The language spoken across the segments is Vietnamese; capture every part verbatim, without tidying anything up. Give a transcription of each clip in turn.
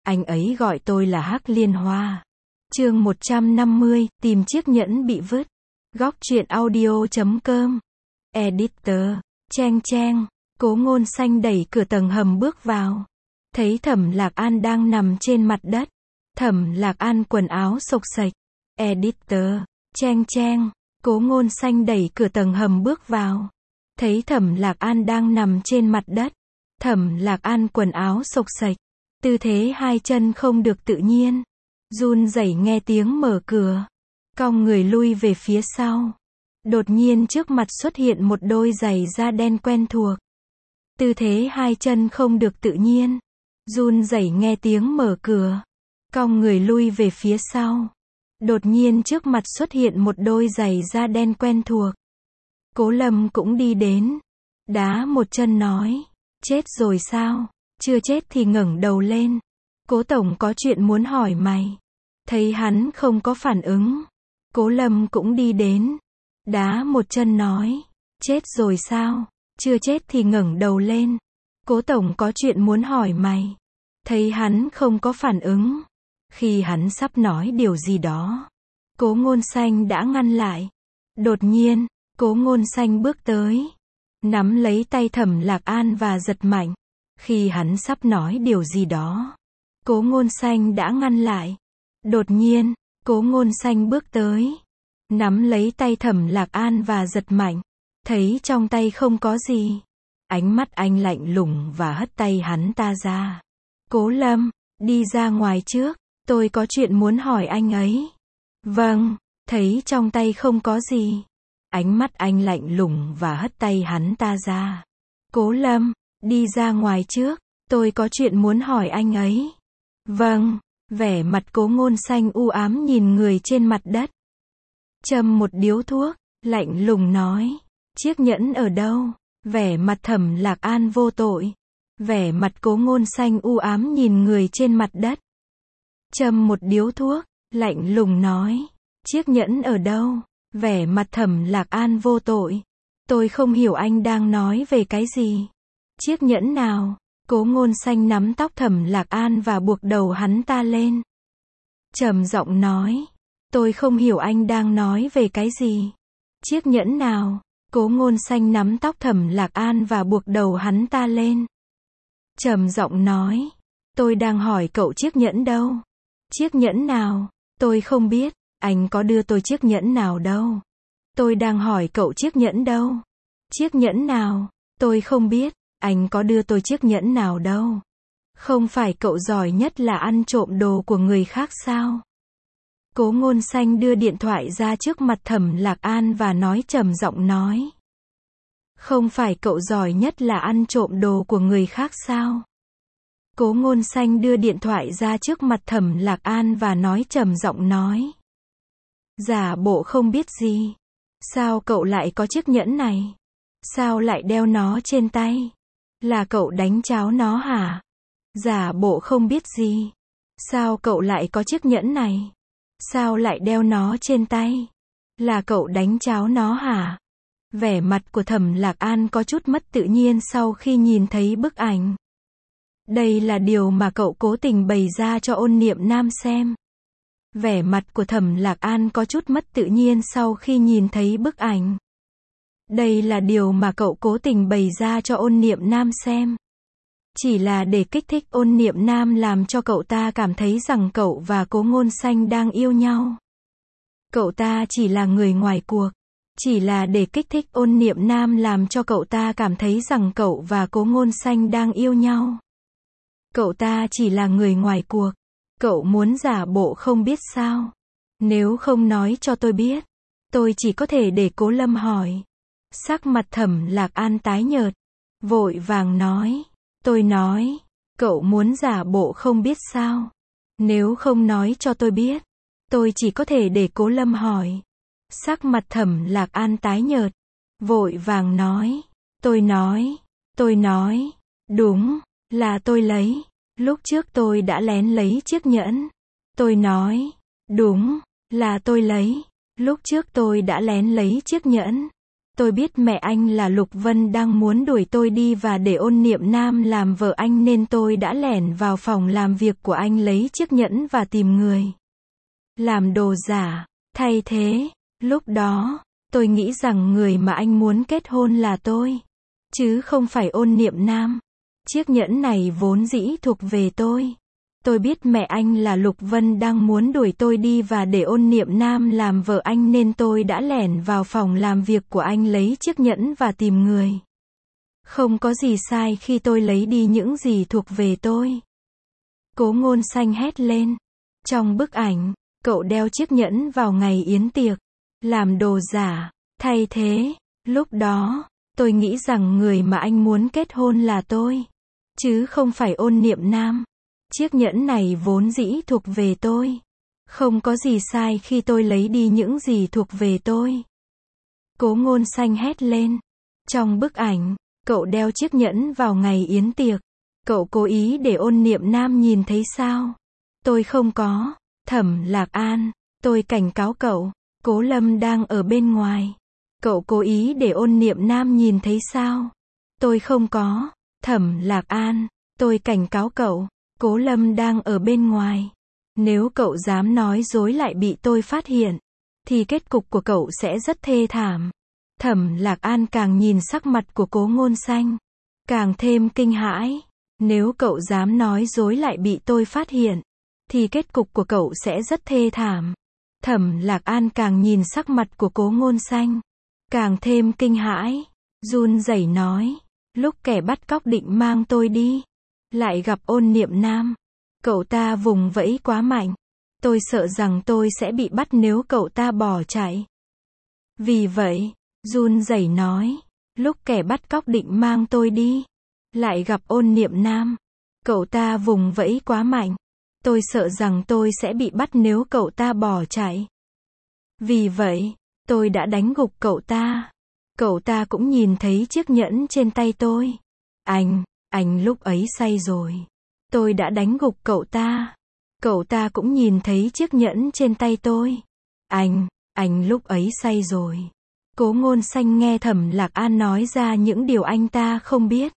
Anh ấy gọi tôi là Hắc Liên Hoa. Chương một trăm năm mươi, tìm chiếc nhẫn bị vứt. Góc truyện audio chấm com. Editor. Cheng cheng. Cố Ngôn Xanh đẩy cửa tầng hầm bước vào. Thấy Thẩm Lạc An đang nằm trên mặt đất. Thẩm Lạc An quần áo xộc xệch. Editor. Cheng cheng. Cố Ngôn Xanh đẩy cửa tầng hầm bước vào. Thấy Thẩm Lạc An đang nằm trên mặt đất. Thẩm Lạc An quần áo xộc xệch. Tư thế hai chân không được tự nhiên. Run rẩy nghe tiếng mở cửa. Cong người lui về phía sau. Đột nhiên trước mặt xuất hiện một đôi giày da đen quen thuộc. Tư thế hai chân không được tự nhiên. Run rẩy nghe tiếng mở cửa. Cong người lui về phía sau. Đột nhiên trước mặt xuất hiện một đôi giày da đen quen thuộc. Cố Lâm cũng đi đến. Đá một chân nói. Chết rồi sao? Chưa chết thì ngẩng đầu lên. Cố tổng có chuyện muốn hỏi mày. Thấy hắn không có phản ứng. Cố Lâm cũng đi đến. Đá một chân nói. Chết rồi sao? Chưa chết thì ngẩng đầu lên. Cố tổng có chuyện muốn hỏi mày. Thấy hắn không có phản ứng. Khi hắn sắp nói điều gì đó. Cố Ngôn Xanh đã ngăn lại. Đột nhiên, Cố Ngôn Xanh bước tới. Nắm lấy tay Thẩm Lạc An và giật mạnh. Khi hắn sắp nói điều gì đó. Cố Ngôn Xanh đã ngăn lại. Đột nhiên, Cố Ngôn Xanh bước tới. Nắm lấy tay Thẩm Lạc An và giật mạnh. Thấy trong tay không có gì. Ánh mắt anh lạnh lùng và hất tay hắn ta ra. Cố Lâm, đi ra ngoài trước. Tôi có chuyện muốn hỏi anh ấy. Vâng, thấy trong tay không có gì. Ánh mắt anh lạnh lùng và hất tay hắn ta ra. Cố Lâm, đi ra ngoài trước. Tôi có chuyện muốn hỏi anh ấy. Vâng, vẻ mặt Cố Ngôn Xanh u ám nhìn người trên mặt đất. Châm một điếu thuốc, lạnh lùng nói. Chiếc nhẫn ở đâu? Vẻ mặt Thẩm Lạc An vô tội. Vẻ mặt Cố Ngôn Xanh u ám nhìn người trên mặt đất. Châm một điếu thuốc, lạnh lùng nói. Chiếc nhẫn ở đâu? Vẻ mặt Thẩm Lạc An vô tội. Tôi không hiểu anh đang nói về cái gì. Chiếc nhẫn nào? Cố Ngôn Xanh nắm tóc Thẩm Lạc An và buộc đầu hắn ta lên. Trầm giọng nói. Tôi không hiểu anh đang nói về cái gì. Chiếc nhẫn nào? Cố Ngôn Xanh nắm tóc Thẩm Lạc An và buộc đầu hắn ta lên. Trầm giọng nói. Tôi đang hỏi cậu chiếc nhẫn đâu? Chiếc nhẫn nào? Tôi không biết. Anh có đưa tôi chiếc nhẫn nào đâu. Tôi đang hỏi cậu chiếc nhẫn đâu? Chiếc nhẫn nào? Tôi không biết. Anh có đưa tôi chiếc nhẫn nào đâu. Không phải cậu giỏi nhất là ăn trộm đồ của người khác sao? Cố Ngôn Xanh đưa điện thoại ra trước mặt Thẩm Lạc An và nói trầm giọng nói. Không phải cậu giỏi nhất là ăn trộm đồ của người khác sao? Cố Ngôn Xanh đưa điện thoại ra trước mặt Thẩm Lạc An và nói trầm giọng nói. Giả bộ không biết gì. Sao cậu lại có chiếc nhẫn này? Sao lại đeo nó trên tay? Là cậu đánh cháo nó hả? Giả bộ không biết gì. Sao cậu lại có chiếc nhẫn này? Sao lại đeo nó trên tay? Là cậu đánh cháo nó hả? Vẻ mặt của Thẩm Lạc An có chút mất tự nhiên sau khi nhìn thấy bức ảnh. Đây là điều mà cậu cố tình bày ra cho Ôn Niệm Nam xem. Vẻ mặt của Thẩm Lạc An có chút mất tự nhiên sau khi nhìn thấy bức ảnh. Đây là điều mà cậu cố tình bày ra cho Ôn Niệm Nam xem. Chỉ là để kích thích Ôn Niệm Nam làm cho cậu ta cảm thấy rằng cậu và Cố Ngôn Xanh đang yêu nhau. Cậu ta chỉ là người ngoài cuộc. Chỉ là để kích thích Ôn Niệm Nam làm cho cậu ta cảm thấy rằng cậu và Cố Ngôn Xanh đang yêu nhau. Cậu ta chỉ là người ngoài cuộc. Cậu muốn giả bộ không biết sao? Nếu không nói cho tôi biết, tôi chỉ có thể để Cố Lâm hỏi. Sắc mặt Thẩm Lạc An tái nhợt, vội vàng nói. Tôi nói, cậu muốn giả bộ không biết sao? Nếu không nói cho tôi biết, tôi chỉ có thể để Cố Lâm hỏi. Sắc mặt Thẩm Lạc An tái nhợt, vội vàng nói. Tôi nói, tôi nói, đúng, là tôi lấy. Lúc trước tôi đã lén lấy chiếc nhẫn. Tôi nói, đúng, là tôi lấy. Lúc trước tôi đã lén lấy chiếc nhẫn. Tôi biết mẹ anh là Lục Vân đang muốn đuổi tôi đi và để Ôn Niệm Nam làm vợ anh nên tôi đã lẻn vào phòng làm việc của anh lấy chiếc nhẫn và tìm người làm đồ giả, thay thế. Lúc đó, tôi nghĩ rằng người mà anh muốn kết hôn là tôi, chứ không phải Ôn Niệm Nam. Chiếc nhẫn này vốn dĩ thuộc về tôi. Tôi biết mẹ anh là Lục Vân đang muốn đuổi tôi đi và để Ôn Niệm Nam làm vợ anh nên tôi đã lẻn vào phòng làm việc của anh lấy chiếc nhẫn và tìm người. Không có gì sai khi tôi lấy đi những gì thuộc về tôi. Cố Ngôn Xanh hét lên. Trong bức ảnh, cậu đeo chiếc nhẫn vào ngày yến tiệc, làm đồ giả, thay thế. Lúc đó, tôi nghĩ rằng người mà anh muốn kết hôn là tôi, chứ không phải Ôn Niệm Nam. Chiếc nhẫn này vốn dĩ thuộc về tôi. Không có gì sai khi tôi lấy đi những gì thuộc về tôi. Cố Ngôn Xanh hét lên. Trong bức ảnh, cậu đeo chiếc nhẫn vào ngày yến tiệc. Cậu cố ý để Ôn Niệm Nam nhìn thấy sao? Tôi không có. Thẩm Lạc An, tôi cảnh cáo cậu. Cố Lâm đang ở bên ngoài. Cậu cố ý để Ôn Niệm Nam nhìn thấy sao? Tôi không có. Thẩm Lạc An, tôi cảnh cáo cậu. Cố Lâm đang ở bên ngoài. Nếu cậu dám nói dối lại bị tôi phát hiện, thì kết cục của cậu sẽ rất thê thảm. Thẩm Lạc An càng nhìn sắc mặt của Cố Ngôn Xanh, càng thêm kinh hãi. Nếu cậu dám nói dối lại bị tôi phát hiện, thì kết cục của cậu sẽ rất thê thảm. Thẩm Lạc An càng nhìn sắc mặt của Cố Ngôn Xanh, càng thêm kinh hãi. Run rẩy nói, lúc kẻ bắt cóc định mang tôi đi, lại gặp Ôn Niệm Nam. Cậu ta vùng vẫy quá mạnh. Tôi sợ rằng tôi sẽ bị bắt nếu cậu ta bỏ chạy. Vì vậy, run rẩy nói, lúc kẻ bắt cóc định mang tôi đi, lại gặp Ôn Niệm Nam. Cậu ta vùng vẫy quá mạnh. Tôi sợ rằng tôi sẽ bị bắt nếu cậu ta bỏ chạy. Vì vậy, tôi đã đánh gục cậu ta. Cậu ta cũng nhìn thấy chiếc nhẫn trên tay tôi. Anh, anh lúc ấy say rồi. Tôi đã đánh gục cậu ta. Cậu ta cũng nhìn thấy chiếc nhẫn trên tay tôi. Anh, anh lúc ấy say rồi. Cố Ngôn Xanh nghe Thẩm Lạc An nói ra những điều anh ta không biết.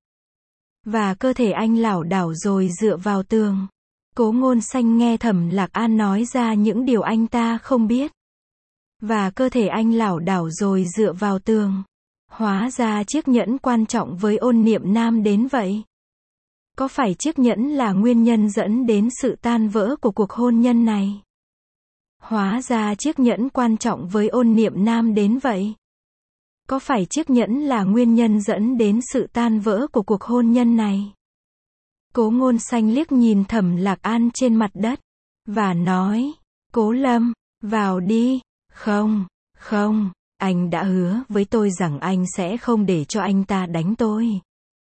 Và cơ thể anh lảo đảo rồi dựa vào tường. Cố Ngôn Xanh nghe Thẩm Lạc An nói ra những điều anh ta không biết. Và cơ thể anh lảo đảo rồi dựa vào tường. Hóa ra chiếc nhẫn quan trọng với Ôn Niệm Nam đến vậy. Có phải chiếc nhẫn là nguyên nhân dẫn đến sự tan vỡ của cuộc hôn nhân này? Hóa ra chiếc nhẫn quan trọng với Ôn Niệm Nam đến vậy. Có phải chiếc nhẫn là nguyên nhân dẫn đến sự tan vỡ của cuộc hôn nhân này? Cố Ngôn Xanh liếc nhìn Thẩm Lạc An trên mặt đất, và nói, Cố Lâm, vào đi. Không, không, anh đã hứa với tôi rằng anh sẽ không để cho anh ta đánh tôi.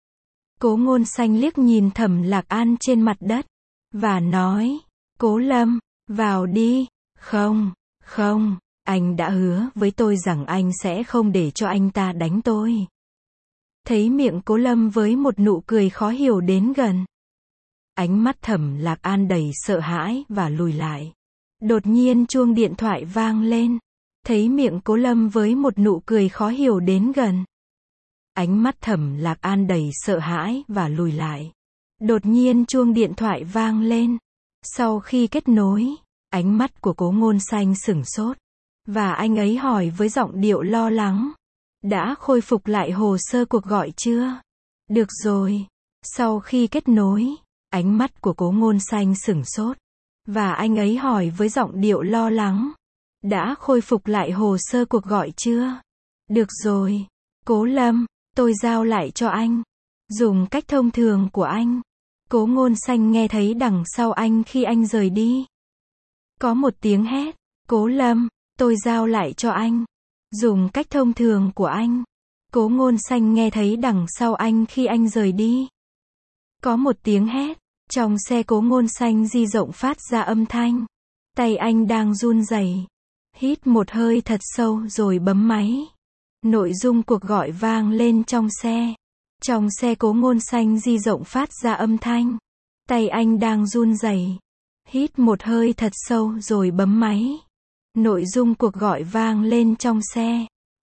Cố Ngôn Xanh liếc nhìn Thẩm Lạc An trên mặt đất, và nói, Cố Lâm, vào đi. Không, không, anh đã hứa với tôi rằng anh sẽ không để cho anh ta đánh tôi. Thấy miệng Cố Lâm với một nụ cười khó hiểu đến gần. Ánh mắt Thẩm Lạc An đầy sợ hãi và lùi lại. Đột nhiên chuông điện thoại vang lên. Thấy miệng Cố Lâm với một nụ cười khó hiểu đến gần. Ánh mắt Thẩm Lạc An đầy sợ hãi và lùi lại. Đột nhiên chuông điện thoại vang lên. Sau khi kết nối, ánh mắt của Cố Ngôn Xanh sửng sốt. Và anh ấy hỏi với giọng điệu lo lắng. Đã khôi phục lại hồ sơ cuộc gọi chưa? Được rồi. Sau khi kết nối, ánh mắt của Cố Ngôn Xanh sửng sốt. Và anh ấy hỏi với giọng điệu lo lắng. Đã khôi phục lại hồ sơ cuộc gọi chưa? Được rồi. Cố Lâm, tôi giao lại cho anh. Dùng cách thông thường của anh. Cố Ngôn Xanh nghe thấy đằng sau anh khi anh rời đi. Có một tiếng hét. Cố Lâm, tôi giao lại cho anh. Dùng cách thông thường của anh. Cố Ngôn Xanh nghe thấy đằng sau anh khi anh rời đi. Có một tiếng hét. Trong xe Cố Ngôn Xanh di rộng phát ra âm thanh. Tay anh đang run rẩy. Hít một hơi thật sâu rồi bấm máy. Nội dung cuộc gọi vang lên trong xe. Trong xe Cố Ngôn Xanh di rộng phát ra âm thanh. Tay anh đang run rẩy. Hít một hơi thật sâu rồi bấm máy. Nội dung cuộc gọi vang lên trong xe.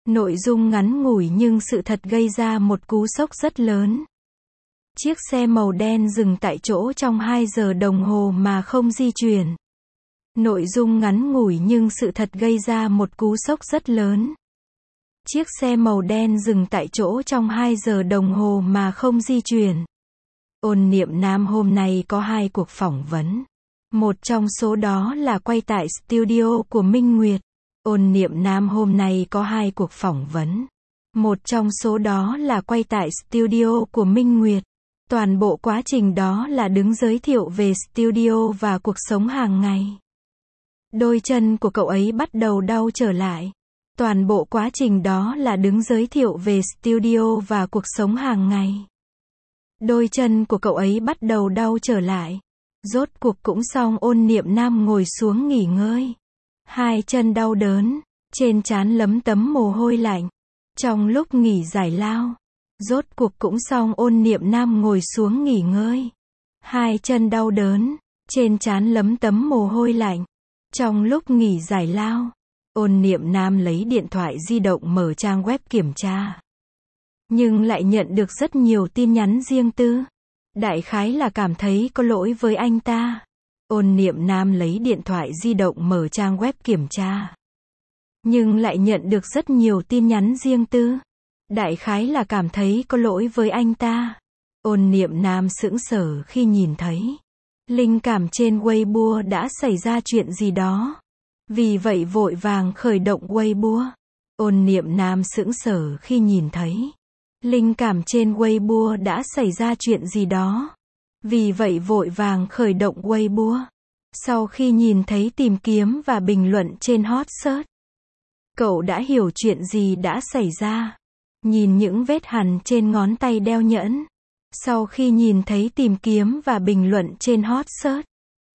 Nội dung ngắn ngủi nhưng sự thật gây ra một cú sốc rất lớn. Chiếc xe màu đen dừng tại chỗ trong hai giờ đồng hồ mà không di chuyển. Nội dung ngắn ngủi nhưng sự thật gây ra một cú sốc rất lớn. Chiếc xe màu đen dừng tại chỗ trong hai giờ đồng hồ mà không di chuyển. Ôn Niệm Nam hôm nay có hai cuộc phỏng vấn. Một trong số đó là quay tại studio của Minh Nguyệt. Ôn Niệm Nam hôm nay có hai cuộc phỏng vấn. Một trong số đó là quay tại studio của Minh Nguyệt. Toàn bộ quá trình đó là đứng giới thiệu về studio và cuộc sống hàng ngày. Đôi chân của cậu ấy bắt đầu đau trở lại. Toàn bộ quá trình đó là đứng giới thiệu về studio và cuộc sống hàng ngày. Đôi chân của cậu ấy bắt đầu đau trở lại. Rốt cuộc cũng xong. Ôn Niệm Nam ngồi xuống nghỉ ngơi. Hai chân đau đớn, trên trán lấm tấm mồ hôi lạnh. Trong lúc nghỉ giải lao, rốt cuộc cũng xong. Ôn Niệm Nam ngồi xuống nghỉ ngơi. Hai chân đau đớn, trên trán lấm tấm mồ hôi lạnh. Trong lúc nghỉ giải lao, Ôn Niệm Nam lấy điện thoại di động mở trang web kiểm tra. Nhưng lại nhận được rất nhiều tin nhắn riêng tư. Đại khái là cảm thấy có lỗi với anh ta. Ôn Niệm Nam lấy điện thoại di động mở trang web kiểm tra. Nhưng lại nhận được rất nhiều tin nhắn riêng tư. Đại khái là cảm thấy có lỗi với anh ta. Ôn Niệm Nam sững sờ khi nhìn thấy. Linh cảm trên Weibo đã xảy ra chuyện gì đó. Vì vậy vội vàng khởi động Weibo. Ôn Niệm Nam sững sờ khi nhìn thấy. Linh cảm trên Weibo đã xảy ra chuyện gì đó. Vì vậy vội vàng khởi động Weibo. Sau khi nhìn thấy tìm kiếm và bình luận trên hot search, cậu đã hiểu chuyện gì đã xảy ra. Nhìn những vết hằn trên ngón tay đeo nhẫn. Sau khi nhìn thấy tìm kiếm và bình luận trên hot search,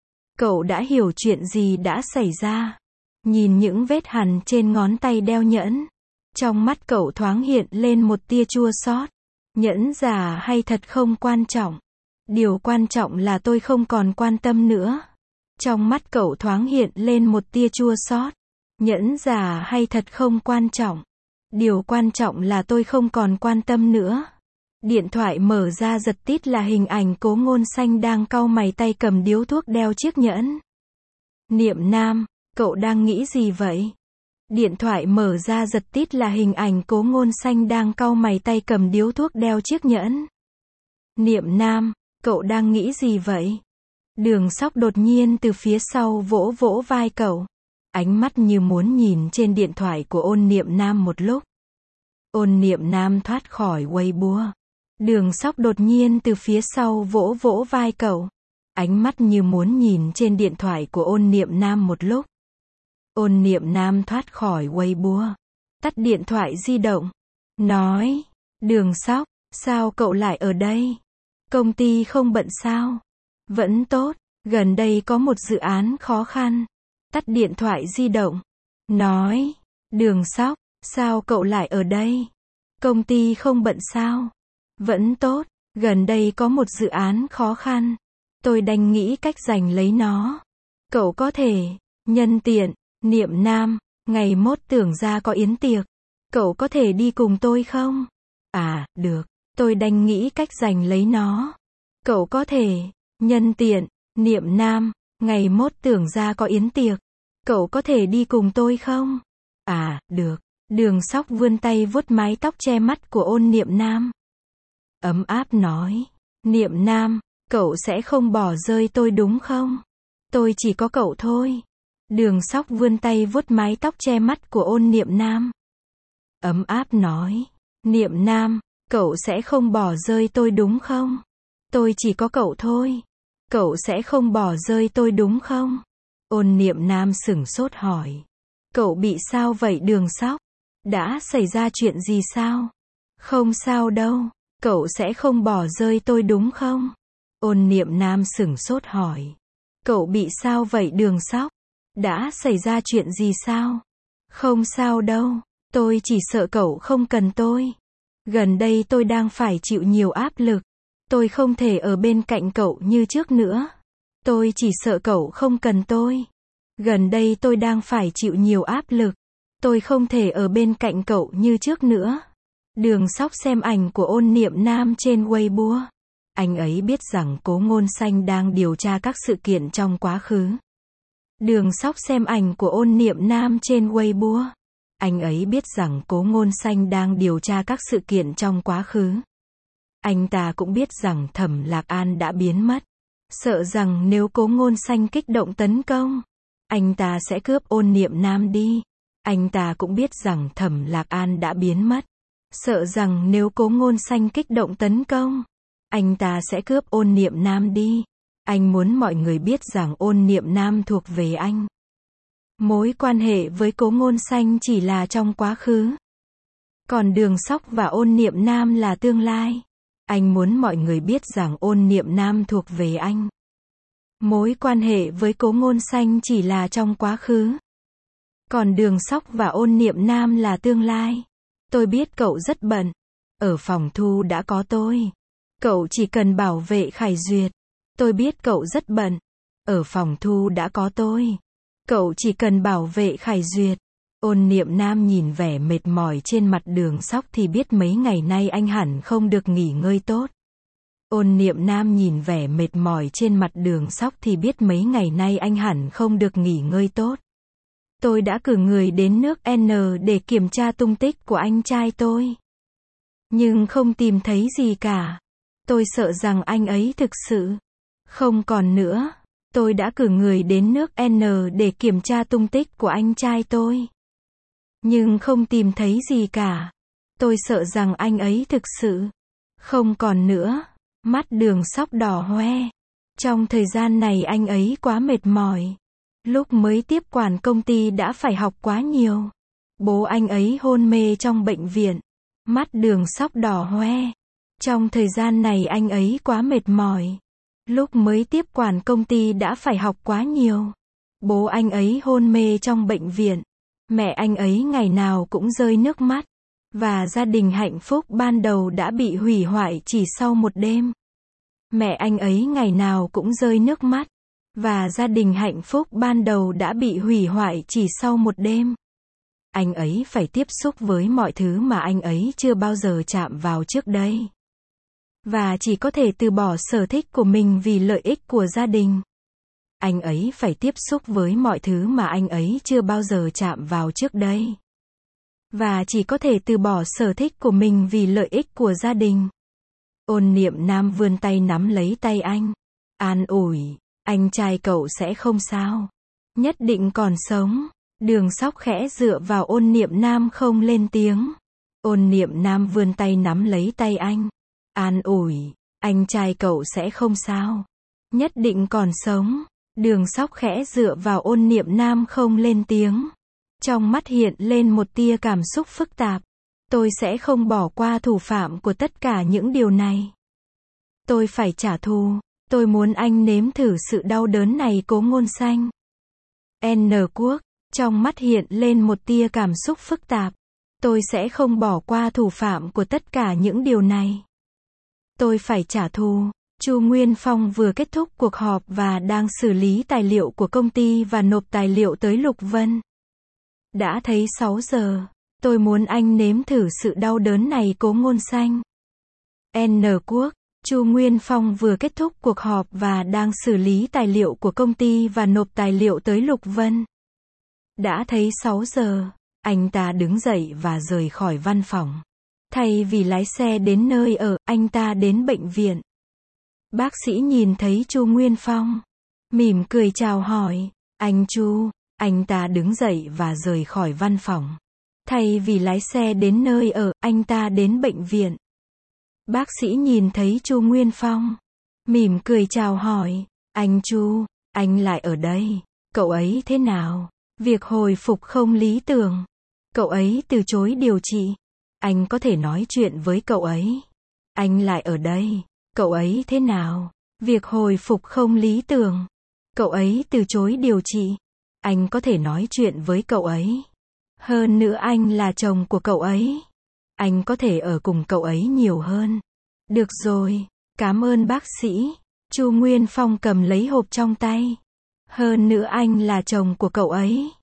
cậu đã hiểu chuyện gì đã xảy ra. Nhìn những vết hằn trên ngón tay đeo nhẫn. Trong mắt cậu thoáng hiện lên một tia chua xót. Nhẫn giả hay thật không quan trọng. Điều quan trọng là tôi không còn quan tâm nữa. Trong mắt cậu thoáng hiện lên một tia chua xót. Nhẫn giả hay thật không quan trọng. Điều quan trọng là tôi không còn quan tâm nữa. Điện thoại mở ra giật tít là hình ảnh Cố Ngôn Xanh đang cau mày tay cầm điếu thuốc đeo chiếc nhẫn. Niệm Nam, cậu đang nghĩ gì vậy? Điện thoại mở ra giật tít là hình ảnh Cố Ngôn Xanh đang cau mày tay cầm điếu thuốc đeo chiếc nhẫn. Niệm Nam, cậu đang nghĩ gì vậy? Đường Sóc đột nhiên từ phía sau vỗ vỗ vai cậu. Ánh mắt như muốn nhìn trên điện thoại của Ôn Niệm Nam một lúc. Ôn Niệm Nam thoát khỏi Weibo. Đường Sóc đột nhiên từ phía sau vỗ vỗ vai cậu. Ánh mắt như muốn nhìn trên điện thoại của Ôn Niệm Nam một lúc. Ôn Niệm Nam thoát khỏi Weibo. Tắt điện thoại di động. Nói, Đường Sóc, sao cậu lại ở đây? Công ty không bận sao? Vẫn tốt, gần đây có một dự án khó khăn. Tắt điện thoại di động. Nói, Đường Sóc, sao cậu lại ở đây? Công ty không bận sao? Vẫn tốt, gần đây có một dự án khó khăn. Tôi đành nghĩ cách giành lấy nó. Cậu có thể, nhân tiện, Niệm Nam, ngày mốt tưởng ra có yến tiệc. Cậu có thể đi cùng tôi không? À, được, tôi đành nghĩ cách giành lấy nó. Cậu có thể, nhân tiện, Niệm Nam, ngày mốt tưởng ra có yến tiệc. Cậu có thể đi cùng tôi không? À, được. Đường Sóc vươn tay vuốt mái tóc che mắt của Ôn Niệm Nam. Ấm áp nói, Niệm Nam, cậu sẽ không bỏ rơi tôi đúng không? Tôi chỉ có cậu thôi. Đường Sóc vươn tay vuốt mái tóc che mắt của Ôn Niệm Nam. Ấm áp nói, Niệm Nam, cậu sẽ không bỏ rơi tôi đúng không? Tôi chỉ có cậu thôi. Cậu sẽ không bỏ rơi tôi đúng không? Ôn Niệm Nam sửng sốt hỏi. Cậu bị sao vậy Đường Sóc? Đã xảy ra chuyện gì sao? Không sao đâu. Cậu sẽ không bỏ rơi tôi đúng không? Ôn Niệm Nam sửng sốt hỏi. Cậu bị sao vậy Đường Sóc? Đã xảy ra chuyện gì sao? Không sao đâu. Tôi chỉ sợ cậu không cần tôi. Gần đây tôi đang phải chịu nhiều áp lực. Tôi không thể ở bên cạnh cậu như trước nữa. Tôi chỉ sợ cậu không cần tôi. Gần đây tôi đang phải chịu nhiều áp lực. Tôi không thể ở bên cạnh cậu như trước nữa. Đường Sóc xem ảnh của Ôn Niệm Nam trên Weibo. Anh ấy biết rằng Cố Ngôn Xanh đang điều tra các sự kiện trong quá khứ. Đường Sóc xem ảnh của Ôn Niệm Nam trên Weibo. Anh ấy biết rằng Cố Ngôn Xanh đang điều tra các sự kiện trong quá khứ. Anh ta cũng biết rằng Thẩm Lạc An đã biến mất. Sợ rằng nếu Cố Ngôn Xanh kích động tấn công, anh ta sẽ cướp Ôn Niệm Nam đi. Anh ta cũng biết rằng Thẩm Lạc An đã biến mất. Sợ rằng nếu Cố Ngôn Xanh kích động tấn công, anh ta sẽ cướp Ôn Niệm Nam đi. Anh muốn mọi người biết rằng Ôn Niệm Nam thuộc về anh. Mối quan hệ với Cố Ngôn Xanh chỉ là trong quá khứ. Còn Đường Sóc và Ôn Niệm Nam là tương lai. Anh muốn mọi người biết rằng Ôn Niệm Nam thuộc về anh. Mối quan hệ với Cố Ngôn Xanh chỉ là trong quá khứ. Còn Đường Sóc và Ôn Niệm Nam là tương lai. Tôi biết cậu rất bận. Ở phòng thu đã có tôi. Cậu chỉ cần bảo vệ Khải Duyệt. Tôi biết cậu rất bận. Ở phòng thu đã có tôi. Cậu chỉ cần bảo vệ Khải Duyệt. Ôn Niệm Nam nhìn vẻ mệt mỏi trên mặt Đường Sóc thì biết mấy ngày nay anh hẳn không được nghỉ ngơi tốt. Ôn Niệm Nam nhìn vẻ mệt mỏi trên mặt Đường Sóc thì biết mấy ngày nay anh hẳn không được nghỉ ngơi tốt. Tôi đã cử người đến nước N để kiểm tra tung tích của anh trai tôi. Nhưng không tìm thấy gì cả. Tôi sợ rằng anh ấy thực sự không còn nữa. Tôi đã cử người đến nước N để kiểm tra tung tích của anh trai tôi. Nhưng không tìm thấy gì cả. Tôi sợ rằng anh ấy thực sự không còn nữa. Mắt Đường Sóc đỏ hoe. Trong thời gian này anh ấy quá mệt mỏi. Lúc mới tiếp quản công ty đã phải học quá nhiều. Bố anh ấy hôn mê trong bệnh viện. Mắt Đường Sóc đỏ hoe. Trong thời gian này anh ấy quá mệt mỏi. Lúc mới tiếp quản công ty đã phải học quá nhiều. Bố anh ấy hôn mê trong bệnh viện. Mẹ anh ấy ngày nào cũng rơi nước mắt. Và gia đình hạnh phúc ban đầu đã bị hủy hoại chỉ sau một đêm. Mẹ anh ấy ngày nào cũng rơi nước mắt. Và gia đình hạnh phúc ban đầu đã bị hủy hoại chỉ sau một đêm. Anh ấy phải tiếp xúc với mọi thứ mà anh ấy chưa bao giờ chạm vào trước đây. Và chỉ có thể từ bỏ sở thích của mình vì lợi ích của gia đình. Anh ấy phải tiếp xúc với mọi thứ mà anh ấy chưa bao giờ chạm vào trước đây. Và chỉ có thể từ bỏ sở thích của mình vì lợi ích của gia đình. Ôn Niệm Nam vươn tay nắm lấy tay anh. An ủi, anh trai cậu sẽ không sao. Nhất định còn sống. Đường Sóc khẽ dựa vào Ôn Niệm Nam không lên tiếng. Ôn Niệm Nam vươn tay nắm lấy tay anh. An ủi, anh trai cậu sẽ không sao. Nhất định còn sống. Đường Sóc khẽ dựa vào Ôn Niệm Nam không lên tiếng. Trong mắt hiện lên một tia cảm xúc phức tạp. Tôi sẽ không bỏ qua thủ phạm của tất cả những điều này. Tôi phải trả thù. Tôi muốn anh nếm thử sự đau đớn này. Cố Ngôn Xanh. N Quốc. Trong mắt hiện lên một tia cảm xúc phức tạp. Tôi sẽ không bỏ qua thủ phạm của tất cả những điều này. Tôi phải trả thù. Chu Nguyên Phong vừa kết thúc cuộc họp và đang xử lý tài liệu của công ty và nộp tài liệu tới Lục Vân. Đã thấy sáu giờ. Tôi muốn anh nếm thử sự đau đớn này. Cố Ngôn Xanh. N Quốc. Chu Nguyên Phong vừa kết thúc cuộc họp và đang xử lý tài liệu của công ty và nộp tài liệu tới Lục Vân. Đã thấy sáu giờ. Anh ta đứng dậy và rời khỏi văn phòng. Thay vì lái xe đến nơi ở, anh ta đến bệnh viện. Bác sĩ nhìn thấy Chu Nguyên Phong. Mỉm cười chào hỏi. Anh Chu. Anh ta đứng dậy và rời khỏi văn phòng. Thay vì lái xe đến nơi ở, anh ta đến bệnh viện. Bác sĩ nhìn thấy Chu Nguyên Phong. Mỉm cười chào hỏi. Anh Chu. Anh lại ở đây. Cậu ấy thế nào? Việc hồi phục không lý tưởng. Cậu ấy từ chối điều trị. Anh có thể nói chuyện với cậu ấy. Anh lại ở đây. Cậu ấy thế nào? Việc hồi phục không lý tưởng. Cậu ấy từ chối điều trị. Anh có thể nói chuyện với cậu ấy. Hơn nữa anh là chồng của cậu ấy. Anh có thể ở cùng cậu ấy nhiều hơn. Được rồi. Cảm ơn bác sĩ. Chu Nguyên Phong cầm lấy hộp trong tay. Hơn nữa anh là chồng của cậu ấy.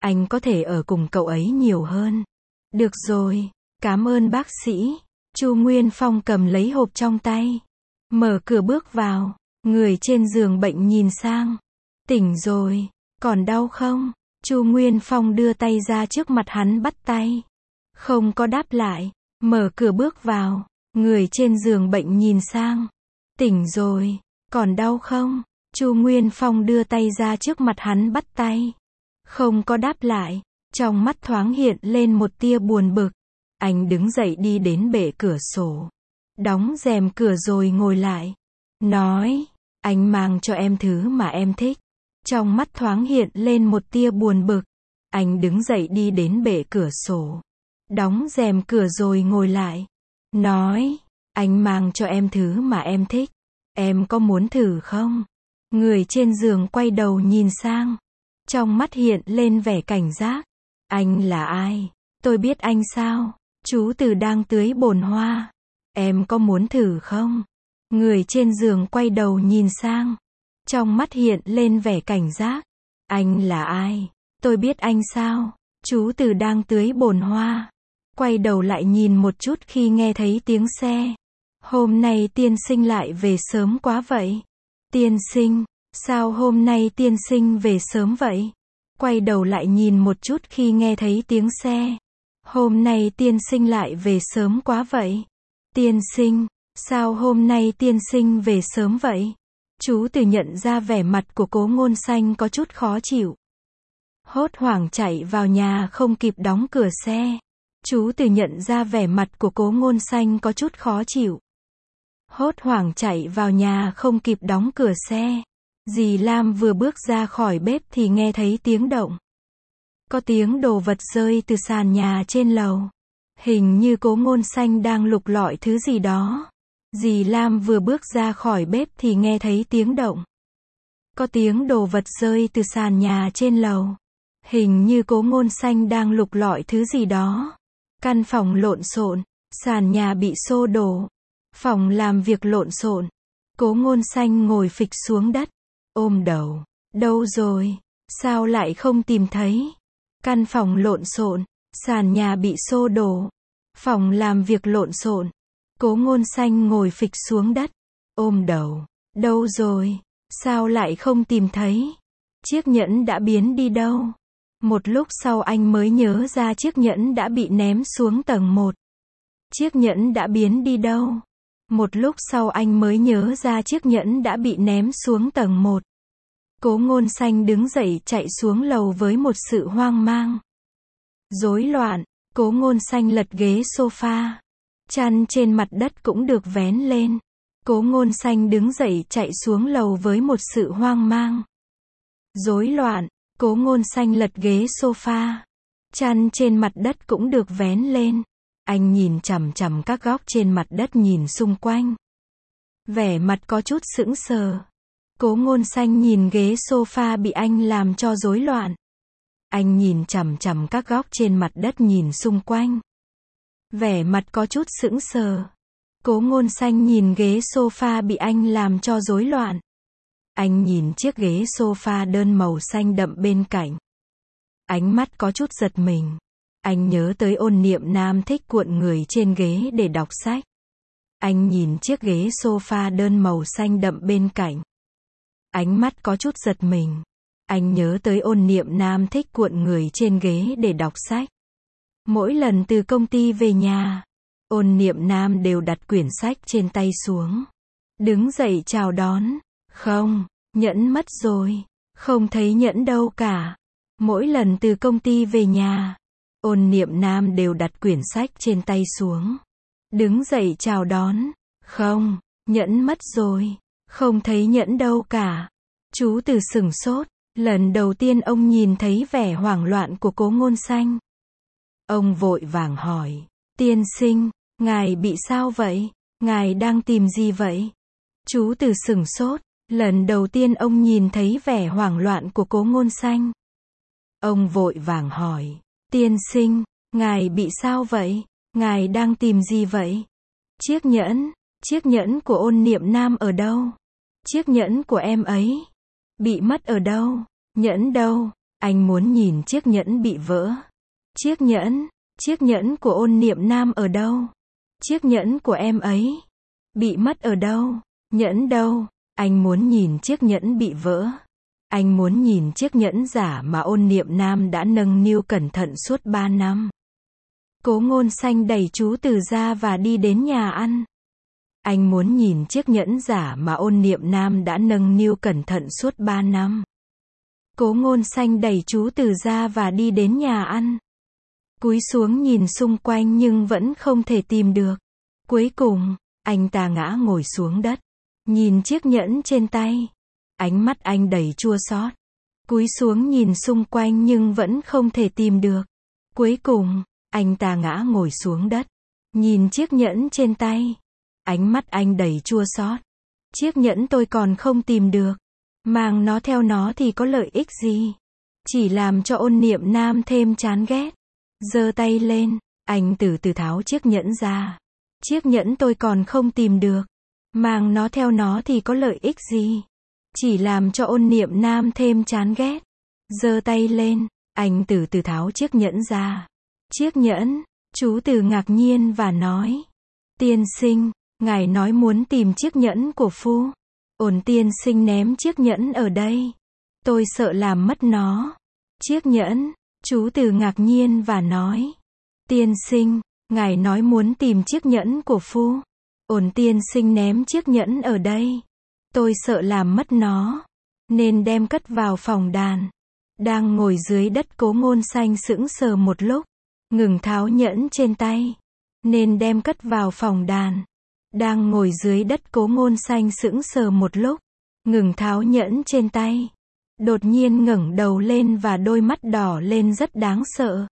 Anh có thể ở cùng cậu ấy nhiều hơn. Được rồi, cảm ơn bác sĩ. Chu Nguyên Phong cầm lấy hộp trong tay. Mở cửa bước vào. Người trên giường bệnh nhìn sang. Tỉnh rồi, còn đau không? Chu Nguyên Phong đưa tay ra trước mặt hắn bắt tay. Không có đáp lại. Mở cửa bước vào. Người trên giường bệnh nhìn sang. Tỉnh rồi, còn đau không? Chu Nguyên Phong đưa tay ra trước mặt hắn bắt tay. Không có đáp lại. Trong mắt thoáng hiện lên một tia buồn bực. Anh đứng dậy đi đến bệ cửa sổ. Đóng rèm cửa rồi ngồi lại. Nói, anh mang cho em thứ mà em thích. Trong mắt thoáng hiện lên một tia buồn bực. Anh đứng dậy đi đến bệ cửa sổ. Đóng rèm cửa rồi ngồi lại. Nói, anh mang cho em thứ mà em thích. Em có muốn thử không? Người trên giường quay đầu nhìn sang. Trong mắt hiện lên vẻ cảnh giác. Anh là ai? Tôi biết anh sao? Chú Từ đang tưới bồn hoa. Em có muốn thử không? Người trên giường quay đầu nhìn sang. Trong mắt hiện lên vẻ cảnh giác. Anh là ai? Tôi biết anh sao? Chú Từ đang tưới bồn hoa. Quay đầu lại nhìn một chút khi nghe thấy tiếng xe. Hôm nay tiên sinh lại về sớm quá vậy? Tiên sinh, sao hôm nay tiên sinh về sớm vậy? Quay đầu lại nhìn một chút khi nghe thấy tiếng xe. Hôm nay tiên sinh lại về sớm quá vậy? Tiên sinh, sao hôm nay tiên sinh về sớm vậy? Chú Từ nhận ra vẻ mặt của Cố Ngôn Xanh có chút khó chịu. Hốt hoảng chạy vào nhà không kịp đóng cửa xe. Chú Từ nhận ra vẻ mặt của Cố Ngôn Xanh có chút khó chịu. Hốt hoảng chạy vào nhà không kịp đóng cửa xe. Dì Lam vừa bước ra khỏi bếp thì nghe thấy tiếng động. Có tiếng đồ vật rơi từ sàn nhà trên lầu. Hình như Cố Ngôn Xanh đang lục lọi thứ gì đó. Dì Lam vừa bước ra khỏi bếp thì nghe thấy tiếng động. Có tiếng đồ vật rơi từ sàn nhà trên lầu. Hình như Cố Ngôn Xanh đang lục lọi thứ gì đó. Căn phòng lộn xộn, sàn nhà bị xô đổ. Phòng làm việc lộn xộn. Cố Ngôn Xanh ngồi phịch xuống đất, ôm đầu. Đâu rồi? Sao lại không tìm thấy? Căn phòng lộn xộn, sàn nhà bị xô đổ. Phòng làm việc lộn xộn. Cố Ngôn Xanh ngồi phịch xuống đất, ôm đầu. Đâu rồi? Sao lại không tìm thấy? Chiếc nhẫn đã biến đi đâu? Một lúc sau anh mới nhớ ra chiếc nhẫn đã bị ném xuống tầng một. Chiếc nhẫn đã biến đi đâu? Một lúc sau anh mới nhớ ra chiếc nhẫn đã bị ném xuống tầng một. Cố Ngôn Xanh đứng dậy chạy xuống lầu với một sự hoang mang. Rối loạn, Cố Ngôn Xanh lật ghế sofa. Chăn trên mặt đất cũng được vén lên. Cố Ngôn Xanh đứng dậy chạy xuống lầu với một sự hoang mang. Rối loạn, Cố Ngôn Xanh lật ghế sofa. Chăn trên mặt đất cũng được vén lên. Anh nhìn chằm chằm các góc trên mặt đất nhìn xung quanh. Vẻ mặt có chút sững sờ. Cố Ngôn Xanh nhìn ghế sofa bị anh làm cho rối loạn. Anh nhìn chằm chằm các góc trên mặt đất nhìn xung quanh. Vẻ mặt có chút sững sờ. Cố Ngôn Xanh nhìn ghế sofa bị anh làm cho rối loạn. Anh nhìn chiếc ghế sofa đơn màu xanh đậm bên cạnh. Ánh mắt có chút giật mình. Anh nhớ tới Ôn Niệm Nam thích cuộn người trên ghế để đọc sách. Anh nhìn chiếc ghế sofa đơn màu xanh đậm bên cạnh. Ánh mắt có chút giật mình. Anh nhớ tới Ôn Niệm Nam thích cuộn người trên ghế để đọc sách. Mỗi lần từ công ty về nhà, Ôn Niệm Nam đều đặt quyển sách trên tay xuống. Đứng dậy chào đón. Không, nhẫn mất rồi. Không thấy nhẫn đâu cả. Mỗi lần từ công ty về nhà, Ôn Niệm Nam đều đặt quyển sách trên tay xuống. Đứng dậy chào đón. Không, nhẫn mất rồi. Không thấy nhẫn đâu cả. Chú Từ sửng sốt. Lần đầu tiên ông nhìn thấy vẻ hoảng loạn của Cố Ngôn Xanh. Ông vội vàng hỏi. Tiên sinh, ngài bị sao vậy? Ngài đang tìm gì vậy? Chú Từ sửng sốt. Lần đầu tiên ông nhìn thấy vẻ hoảng loạn của Cố Ngôn Xanh. Ông vội vàng hỏi. Tiên sinh, ngài bị sao vậy? Ngài đang tìm gì vậy? Chiếc nhẫn, chiếc nhẫn của Ôn Niệm Nam ở đâu? Chiếc nhẫn của em ấy bị mất ở đâu? Nhẫn đâu? Anh muốn nhìn chiếc nhẫn bị vỡ. Chiếc nhẫn, chiếc nhẫn của Ôn Niệm Nam ở đâu? Chiếc nhẫn của em ấy bị mất ở đâu? Nhẫn đâu? Anh muốn nhìn chiếc nhẫn bị vỡ. Anh muốn nhìn chiếc nhẫn giả mà Ôn Niệm Nam đã nâng niu cẩn thận suốt ba năm. Cố Ngôn Xanh đẩy chú Từ ra và đi đến nhà ăn. Anh muốn nhìn chiếc nhẫn giả mà Ôn Niệm Nam đã nâng niu cẩn thận suốt ba năm. Cố Ngôn Xanh đẩy chú Từ ra và đi đến nhà ăn. Cúi xuống nhìn xung quanh nhưng vẫn không thể tìm được. Cuối cùng, anh ta ngã ngồi xuống đất. Nhìn chiếc nhẫn trên tay. Ánh mắt anh đầy chua xót. Cúi xuống nhìn xung quanh nhưng vẫn không thể tìm được. Cuối cùng, anh ta ngã ngồi xuống đất. Nhìn chiếc nhẫn trên tay. Ánh mắt anh đầy chua xót. Chiếc nhẫn tôi còn không tìm được. Mang nó theo nó thì có lợi ích gì? Chỉ làm cho Ôn Niệm Nam thêm chán ghét. Giơ tay lên, anh từ từ tháo chiếc nhẫn ra. Chiếc nhẫn tôi còn không tìm được. Mang nó theo nó thì có lợi ích gì? Chỉ làm cho Ôn Niệm Nam thêm chán ghét. Giơ tay lên, anh từ từ tháo chiếc nhẫn ra. Chiếc nhẫn, chú Từ ngạc nhiên và nói. Tiên sinh, ngài nói muốn tìm chiếc nhẫn của phu. Ổn tiên sinh ném chiếc nhẫn ở đây. Tôi sợ làm mất nó. Chiếc nhẫn, chú Từ ngạc nhiên và nói. Tiên sinh, ngài nói muốn tìm chiếc nhẫn của phu. Ổn tiên sinh ném chiếc nhẫn ở đây. Tôi sợ làm mất nó. Nên đem cất vào phòng đàn. Đang ngồi dưới đất Cố Ngôn Xanh sững sờ một lúc. Ngừng tháo nhẫn trên tay. Nên đem cất vào phòng đàn. Đang ngồi dưới đất Cố Ngôn Xanh sững sờ một lúc. Ngừng tháo nhẫn trên tay. Đột nhiên ngẩng đầu lên và đôi mắt đỏ lên rất đáng sợ.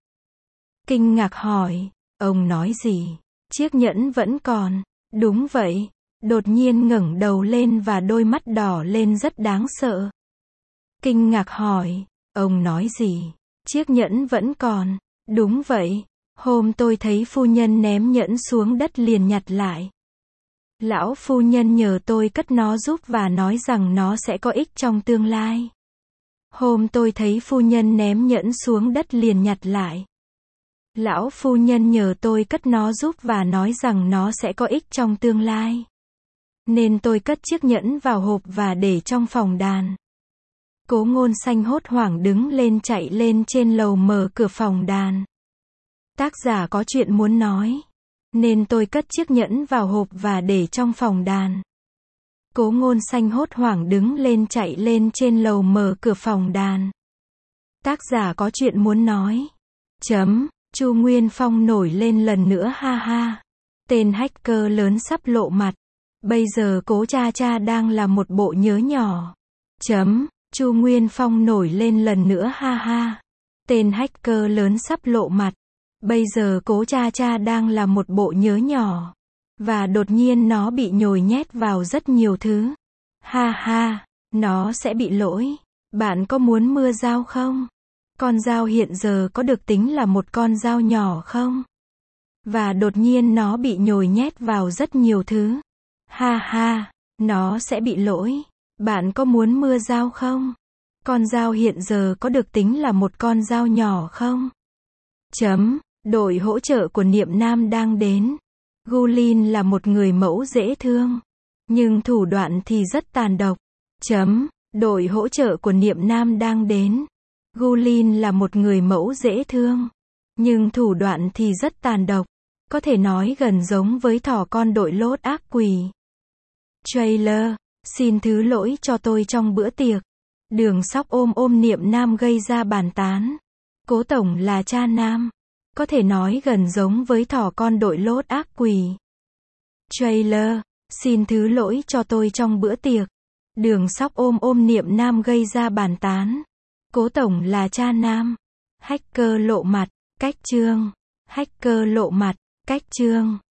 Kinh ngạc hỏi, ông nói gì? Chiếc nhẫn vẫn còn. Đúng vậy. Đột nhiên ngẩng đầu lên và đôi mắt đỏ lên rất đáng sợ. Kinh ngạc hỏi, ông nói gì? Chiếc nhẫn vẫn còn. Đúng vậy. Hôm tôi thấy phu nhân ném nhẫn xuống đất liền nhặt lại. Lão phu nhân nhờ tôi cất nó giúp và nói rằng nó sẽ có ích trong tương lai. Hôm tôi thấy phu nhân ném nhẫn xuống đất liền nhặt lại. Lão phu nhân nhờ tôi cất nó giúp và nói rằng nó sẽ có ích trong tương lai. Nên tôi cất chiếc nhẫn vào hộp và để trong phòng đàn. Cố Ngôn Xanh hốt hoảng đứng lên chạy lên trên lầu mở cửa phòng đàn. Tác giả có chuyện muốn nói. Nên tôi cất chiếc nhẫn vào hộp và để trong phòng đàn. Cố Ngôn Xanh hốt hoảng đứng lên chạy lên trên lầu mở cửa phòng đàn. Tác giả có chuyện muốn nói. Chấm, Chu Nguyên Phong nổi lên lần nữa ha ha. Tên hacker lớn sắp lộ mặt. Bây giờ Cố Cha Cha đang là một bộ nhớ nhỏ. Chấm, Chu Nguyên Phong nổi lên lần nữa ha ha. Tên hacker lớn sắp lộ mặt. Bây giờ Cố Cha Cha đang là một bộ nhớ nhỏ. Và đột nhiên nó bị nhồi nhét vào rất nhiều thứ. Ha ha, nó sẽ bị lỗi. Bạn có muốn mưa dao không? Con dao hiện giờ có được tính là một con dao nhỏ không? Và đột nhiên nó bị nhồi nhét vào rất nhiều thứ. Ha ha, nó sẽ bị lỗi. Bạn có muốn mưa dao không? Con dao hiện giờ có được tính là một con dao nhỏ không? Chấm, đội hỗ trợ của Niệm Nam đang đến. Gulin là một người mẫu dễ thương. Nhưng thủ đoạn thì rất tàn độc. Chấm, đội hỗ trợ của Niệm Nam đang đến. Gulin là một người mẫu dễ thương. Nhưng thủ đoạn thì rất tàn độc. Có thể nói gần giống với thỏ con đội lốt ác quỷ. Trailer, xin thứ lỗi cho tôi trong bữa tiệc. Đường Sóc ôm ôm Niệm Nam gây ra bàn tán. Cố tổng là cha Nam. Có thể nói gần giống với thỏ con đội lốt ác quỷ. Trailer, xin thứ lỗi cho tôi trong bữa tiệc. Đường Sóc ôm ôm Niệm Nam gây ra bàn tán. Cố tổng là cha Nam. Hacker lộ mặt, cách chương. Hacker lộ mặt, cách chương.